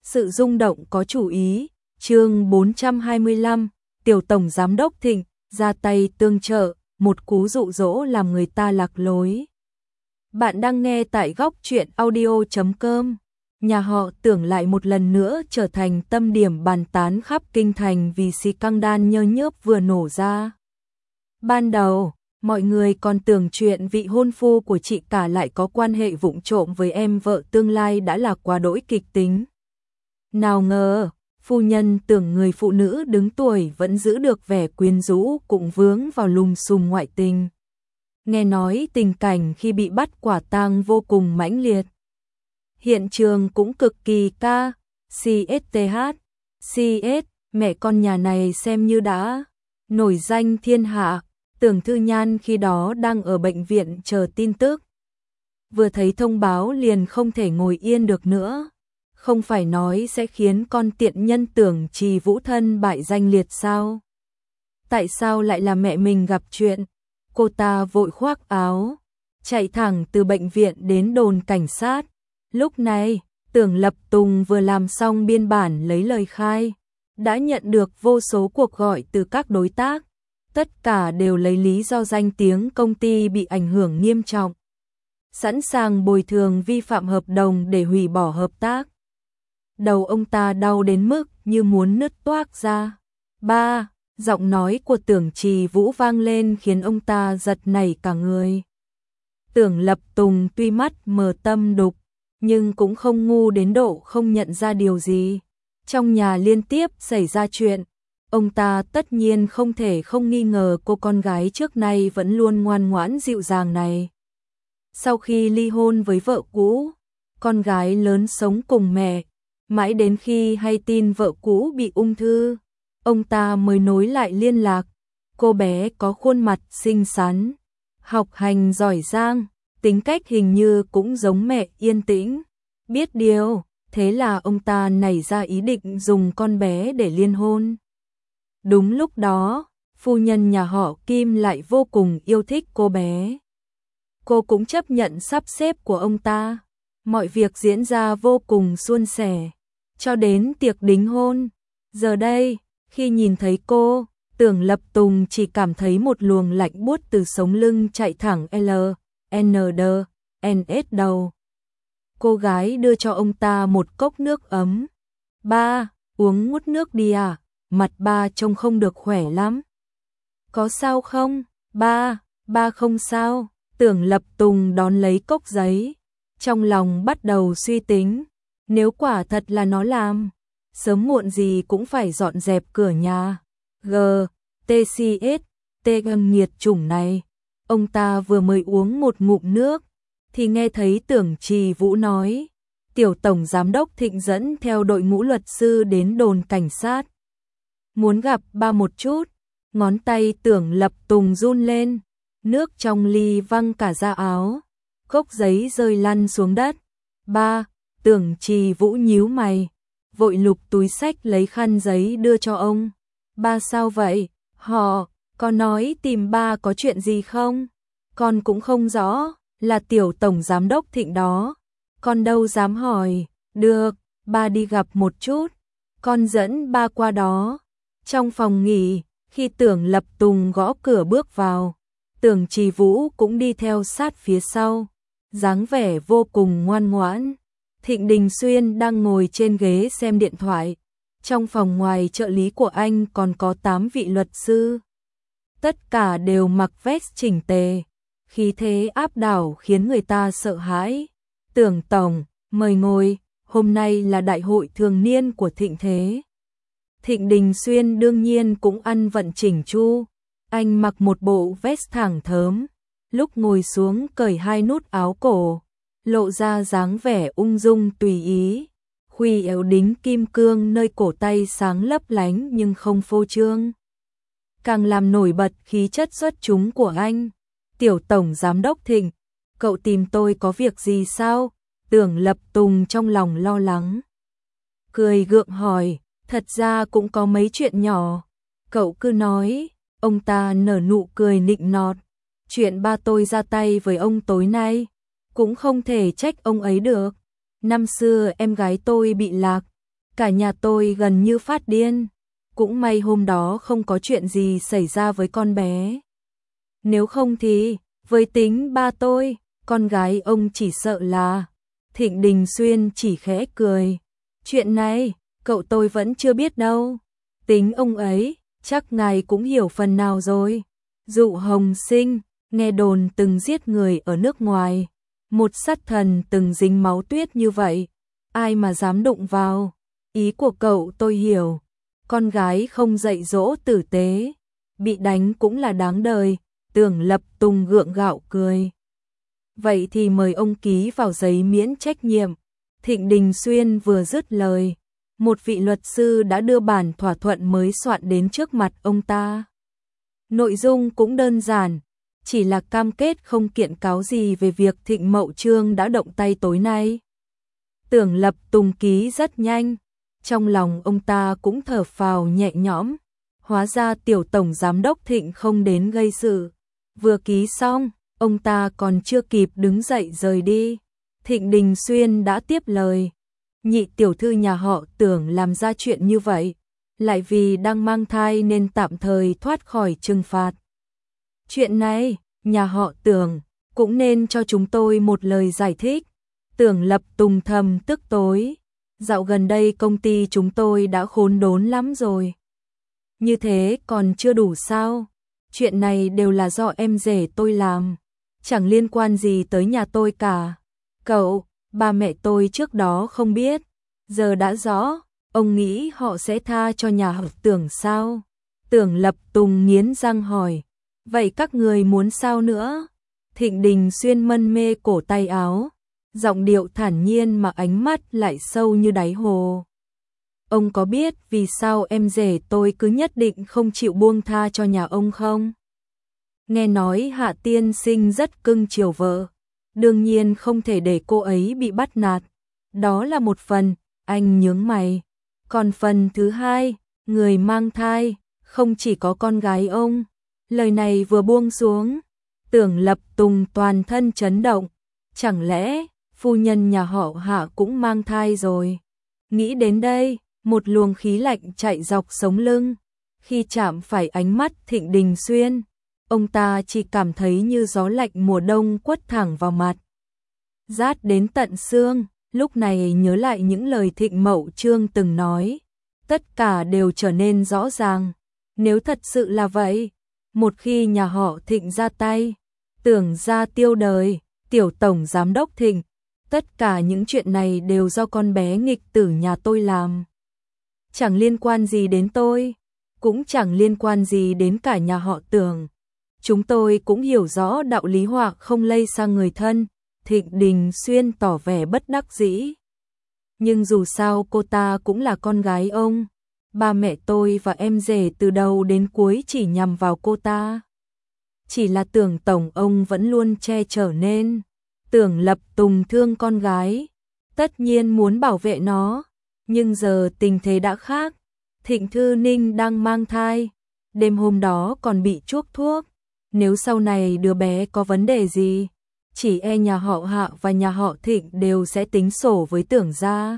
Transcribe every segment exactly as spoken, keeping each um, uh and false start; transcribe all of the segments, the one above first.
Sự rung động có chủ ý, chương bốn trăm hai mươi lăm, Tiểu Tổng Giám đốc Thịnh, ra tay tương trợ, một cú dụ dỗ làm người ta lạc lối. Bạn đang nghe tại góc truyện audio chấm com. Nhà họ Tưởng lại một lần nữa trở thành tâm điểm bàn tán khắp kinh thành vì scandal nhơ nhớp vừa nổ ra. Ban đầu, mọi người còn tưởng chuyện vị hôn phu của chị cả lại có quan hệ vụng trộm với em vợ tương lai đã là quá đỗi kịch tính. Nào ngờ, phu nhân tưởng người phụ nữ đứng tuổi vẫn giữ được vẻ quyến rũ cũng vướng vào lùm xùm ngoại tình. Nghe nói tình cảnh khi bị bắt quả tang vô cùng mãnh liệt. Hiện trường cũng cực kỳ ca, CSTH, CS, mẹ con nhà này xem như đã nổi danh thiên hạ. Tưởng Thư Nhan khi đó đang ở bệnh viện chờ tin tức. Vừa thấy thông báo liền không thể ngồi yên được nữa. Không phải nói sẽ khiến con tiện nhân Tưởng Trì Vũ thân bại danh liệt sao? Tại sao lại là mẹ mình gặp chuyện? Cô ta vội khoác áo, chạy thẳng từ bệnh viện đến đồn cảnh sát. Lúc này, Tưởng Lập Tùng vừa làm xong biên bản lấy lời khai, đã nhận được vô số cuộc gọi từ các đối tác. Tất cả đều lấy lý do danh tiếng công ty bị ảnh hưởng nghiêm trọng, sẵn sàng bồi thường vi phạm hợp đồng để hủy bỏ hợp tác. Đầu ông ta đau đến mức như muốn nứt toác ra. Ba, giọng nói của Tưởng Trì Vũ vang lên khiến ông ta giật nảy cả người. Tưởng Lập Tùng tuy mắt mờ tâm đục, nhưng cũng không ngu đến độ không nhận ra điều gì. Trong nhà liên tiếp xảy ra chuyện, ông ta tất nhiên không thể không nghi ngờ cô con gái trước nay vẫn luôn ngoan ngoãn dịu dàng này. Sau khi ly hôn với vợ cũ, con gái lớn sống cùng mẹ, mãi đến khi hay tin vợ cũ bị ung thư, ông ta mới nối lại liên lạc. Cô bé có khuôn mặt xinh xắn, học hành giỏi giang, tính cách hình như cũng giống mẹ yên tĩnh, biết điều, thế là ông ta nảy ra ý định dùng con bé để liên hôn. Đúng lúc đó, phu nhân nhà họ Kim lại vô cùng yêu thích cô bé. Cô cũng chấp nhận sắp xếp của ông ta. Mọi việc diễn ra vô cùng suôn sẻ, cho đến tiệc đính hôn. Giờ đây, khi nhìn thấy cô, Tưởng Lập Tùng chỉ cảm thấy một luồng lạnh buốt từ sống lưng chạy thẳng L, N D, N S đầu. Cô gái đưa cho ông ta một cốc nước ấm. Ba, uống ngút nước đi à? Mặt ba trông không được khỏe lắm. Có sao không? Ba, ba không sao. Tưởng Lập Tùng đón lấy cốc giấy. Trong lòng bắt đầu suy tính. Nếu quả thật là nó làm, sớm muộn gì cũng phải dọn dẹp cửa nhà. G, T C S, T âm nghiệt chủng này. Ông ta vừa mới uống một ngụm nước, thì nghe thấy Tưởng Trì Vũ nói. Tiểu Tổng Giám đốc Thịnh dẫn theo đội ngũ luật sư đến đồn cảnh sát. Muốn gặp ba một chút. Ngón tay Tưởng Lập Tùng run lên, nước trong ly văng cả ra áo, cốc giấy rơi lăn xuống đất. Ba, Tưởng Trì Vũ nhíu mày, vội lục túi xách lấy khăn giấy đưa cho ông. Ba sao vậy? Họ, có nói tìm ba có chuyện gì không? Con cũng không rõ, là Tiểu Tổng Giám đốc Thịnh đó. Con đâu dám hỏi. Được, ba đi gặp một chút. Con dẫn ba qua đó. Trong phòng nghỉ, khi Tưởng Lập Tùng gõ cửa bước vào, Tưởng Trì Vũ cũng đi theo sát phía sau, dáng vẻ vô cùng ngoan ngoãn. Thịnh Đình Xuyên đang ngồi trên ghế xem điện thoại. Trong phòng ngoài trợ lý của anh còn có tám vị luật sư. Tất cả đều mặc vest chỉnh tề, khí thế áp đảo khiến người ta sợ hãi. Tưởng Tổng, mời ngồi, hôm nay là đại hội thường niên của Thịnh Thế. Thịnh Đình Xuyên đương nhiên cũng ăn vận chỉnh chu. Anh mặc một bộ vest thẳng thớm, lúc ngồi xuống cởi hai nút áo cổ, lộ ra dáng vẻ ung dung tùy ý. Khuy áo đính kim cương nơi cổ tay sáng lấp lánh nhưng không phô trương, càng làm nổi bật khí chất xuất chúng của anh. Tiểu Tổng Giám đốc Thịnh, cậu tìm tôi có việc gì sao? Tưởng Lập Tùng trong lòng lo lắng, cười gượng hỏi. Thật ra cũng có mấy chuyện nhỏ, cậu cứ nói. Ông ta nở nụ cười nịnh nọt. Chuyện ba tôi ra tay với ông tối nay, cũng không thể trách ông ấy được. Năm xưa em gái tôi bị lạc, Cả nhà tôi gần như phát điên. Cũng may hôm đó không có chuyện gì xảy ra với con bé. Nếu không thì, với tính ba tôi, con gái ông chỉ sợ là... Thịnh Đình Xuyên chỉ khẽ cười. Chuyện này, cậu tôi vẫn chưa biết đâu. Tính ông ấy, chắc ngài cũng hiểu phần nào rồi. Dụ Hồng Sinh, nghe đồn từng giết người ở nước ngoài. Một sát thần từng dính máu tuyết như vậy. Ai mà dám đụng vào. Ý của cậu tôi hiểu. Con gái không dạy dỗ tử tế. Bị đánh cũng là đáng đời. Tưởng Lập Tùng gượng gạo cười. Vậy thì mời ông ký vào giấy miễn trách nhiệm. Thịnh Đình Xuyên vừa dứt lời. Một vị luật sư đã đưa bản thỏa thuận mới soạn đến trước mặt ông ta. Nội dung cũng đơn giản. Chỉ là cam kết không kiện cáo gì về việc Thịnh Mậu Trương đã động tay tối nay. Tưởng Lập Tùng ký rất nhanh. Trong lòng ông ta cũng thở phào nhẹ nhõm. Hóa ra tiểu tổng giám đốc Thịnh không đến gây sự. Vừa ký xong, ông ta còn chưa kịp đứng dậy rời đi. Thịnh Đình Xuyên đã tiếp lời. Nhị tiểu thư nhà họ Tưởng làm ra chuyện như vậy. Lại vì đang mang thai nên tạm thời thoát khỏi trừng phạt. Chuyện này, nhà họ Tưởng cũng nên cho chúng tôi một lời giải thích. Tưởng Lập Tùng thầm tức tối. Dạo gần đây công ty chúng tôi đã khốn đốn lắm rồi. Như thế còn chưa đủ sao? Chuyện này đều là do em rể tôi làm. Chẳng liên quan gì tới nhà tôi cả. Cậu, ba mẹ tôi trước đó không biết. Giờ đã rõ, ông nghĩ họ sẽ tha cho nhà họ Tưởng sao? Tưởng Lập Tùng nghiến răng hỏi. Vậy các người muốn sao nữa? Thịnh Đình Xuyên mân mê cổ tay áo. Giọng điệu thản nhiên mà ánh mắt lại sâu như đáy hồ. Ông có biết vì sao em rể tôi cứ nhất định không chịu buông tha cho nhà ông không? Nghe nói Hạ tiên sinh rất cưng chiều vợ. Đương nhiên không thể để cô ấy bị bắt nạt. Đó là một phần, anh nhướng mày. Còn phần thứ hai, người mang thai, không chỉ có con gái ông. Lời này vừa buông xuống. Tưởng Lập Tùng toàn thân chấn động. Chẳng lẽ phu nhân nhà họ Hạ cũng mang thai rồi? Nghĩ đến đây, một luồng khí lạnh chạy dọc sống lưng. Khi chạm phải ánh mắt Thịnh Đình Xuyên, ông ta chỉ cảm thấy như gió lạnh mùa đông quất thẳng vào mặt. Rát đến tận xương, lúc này nhớ lại những lời Thịnh Mậu Trương từng nói. Tất cả đều trở nên rõ ràng. Nếu thật sự là vậy, một khi nhà họ Thịnh ra tay, Tưởng ra tiêu đời, tiểu tổng giám đốc Thịnh, tất cả những chuyện này đều do con bé nghịch tử nhà tôi làm. Chẳng liên quan gì đến tôi, cũng chẳng liên quan gì đến cả nhà họ Tưởng. Chúng tôi cũng hiểu rõ đạo lý họa không lây sang người thân. Thịnh Đình Xuyên tỏ vẻ bất đắc dĩ. Nhưng dù sao cô ta cũng là con gái ông. Ba mẹ tôi và em rể từ đầu đến cuối chỉ nhằm vào cô ta. Chỉ là Tưởng tổng ông vẫn luôn che chở nên. Tưởng Lập Tùng thương con gái, tất nhiên muốn bảo vệ nó. Nhưng giờ tình thế đã khác. Thịnh Thư Ninh đang mang thai. Đêm hôm đó còn bị chuốc thuốc. Nếu sau này đứa bé có vấn đề gì, chỉ e nhà họ Hạ và nhà họ Thịnh đều sẽ tính sổ với Tưởng gia.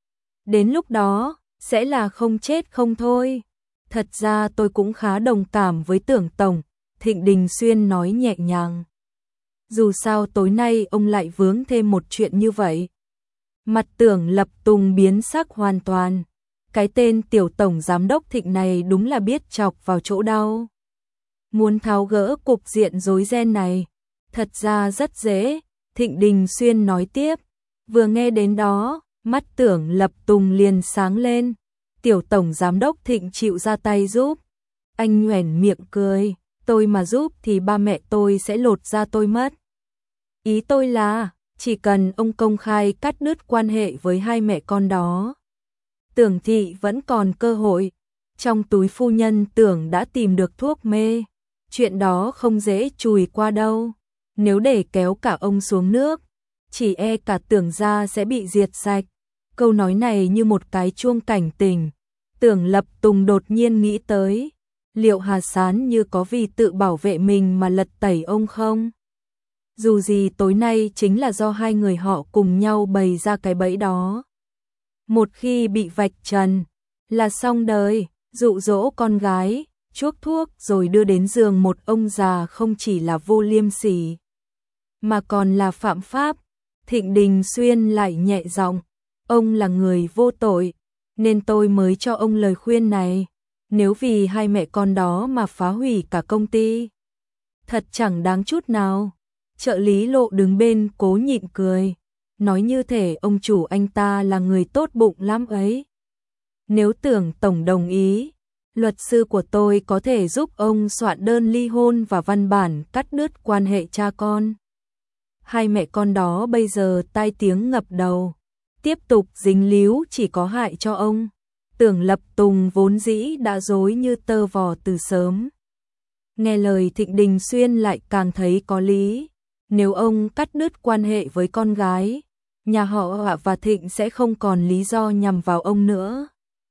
Đến lúc đó, sẽ là không chết không thôi. Thật ra tôi cũng khá đồng cảm với Tưởng tổng, Thịnh Đình Xuyên nói nhẹ nhàng. Dù sao tối nay ông lại vướng thêm một chuyện như vậy. Mặt Tưởng Lập Tùng biến sắc hoàn toàn. Cái tên tiểu tổng giám đốc Thịnh này đúng là biết chọc vào chỗ đau. Muốn tháo gỡ cục diện rối ren này, thật ra rất dễ. Thịnh Đình Xuyên nói tiếp. Vừa nghe đến đó, mắt Tưởng Lập Tùng liền sáng lên. Tiểu tổng giám đốc Thịnh chịu ra tay giúp. Anh nhoẻn miệng cười. Tôi mà giúp thì ba mẹ tôi sẽ lột da tôi mất. Ý tôi là, chỉ cần ông công khai cắt đứt quan hệ với hai mẹ con đó, Tưởng thị vẫn còn cơ hội. Trong túi phu nhân Tưởng đã tìm được thuốc mê. Chuyện đó không dễ chùi qua đâu. Nếu để kéo cả ông xuống nước, chỉ e cả Tưởng gia sẽ bị diệt sạch. Câu nói này như một cái chuông cảnh tỉnh. Tưởng Lập Tùng đột nhiên nghĩ tới, liệu Hà Sán như có vì tự bảo vệ mình mà lật tẩy ông không? Dù gì tối nay chính là do hai người họ cùng nhau bày ra cái bẫy đó. Một khi bị vạch trần là xong đời, dụ dỗ con gái, chuốc thuốc rồi đưa đến giường một ông già không chỉ là vô liêm sỉ, mà còn là phạm pháp. Thịnh Đình Xuyên lại nhẹ giọng, ông là người vô tội, nên tôi mới cho ông lời khuyên này. Nếu vì hai mẹ con đó mà phá hủy cả công ty, thật chẳng đáng chút nào. Trợ lý Lộ đứng bên cố nhịn cười, nói như thể ông chủ anh ta là người tốt bụng lắm ấy. Nếu Tưởng tổng đồng ý, luật sư của tôi có thể giúp ông soạn đơn ly hôn và văn bản cắt đứt quan hệ cha con. Hai mẹ con đó bây giờ tai tiếng ngập đầu, tiếp tục dính líu chỉ có hại cho ông. Tưởng Lập Tùng vốn dĩ đã rối như tơ vò từ sớm. Nghe lời Thịnh Đình Xuyên lại càng thấy có lý. Nếu ông cắt đứt quan hệ với con gái, nhà họ Hạ và Thịnh sẽ không còn lý do nhằm vào ông nữa.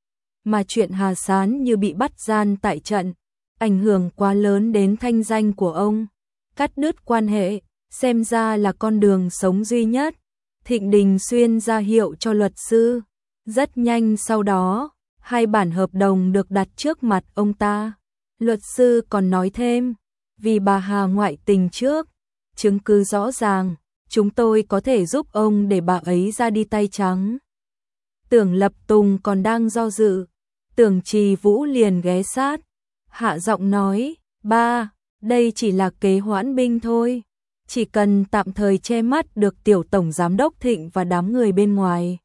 Mà chuyện Hà Sán như bị bắt gian tại trận, ảnh hưởng quá lớn đến thanh danh của ông. Cắt đứt quan hệ, xem ra là con đường sống duy nhất. Thịnh Đình Xuyên ra hiệu cho luật sư. Rất nhanh sau đó, hai bản hợp đồng được đặt trước mặt ông ta. Luật sư còn nói thêm, vì bà Hà ngoại tình trước, chứng cứ rõ ràng, chúng tôi có thể giúp ông để bà ấy ra đi tay trắng. Tưởng Lập Tùng còn đang do dự, Tưởng Trì Vũ liền ghé sát, hạ giọng nói, ba, đây chỉ là kế hoãn binh thôi. Chỉ cần tạm thời che mắt được tiểu tổng giám đốc Thịnh và đám người bên ngoài.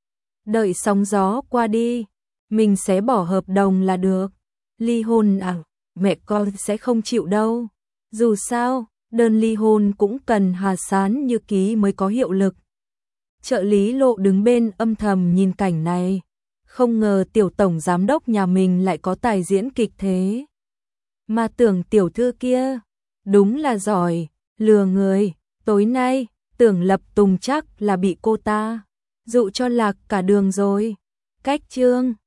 Đợi sóng gió qua đi, mình sẽ bỏ hợp đồng là được. Ly hôn à, mẹ con sẽ không chịu đâu. Dù sao, đơn ly hôn cũng cần Hà Sán như ký mới có hiệu lực. Trợ lý Lộ đứng bên âm thầm nhìn cảnh này. Không ngờ tiểu tổng giám đốc nhà mình lại có tài diễn kịch thế. Mà Tưởng tiểu thư kia, đúng là giỏi, lừa người. Tối nay, Tưởng Lập Tùng chắc là bị cô ta dụ cho lạc cả đường rồi. Cách chương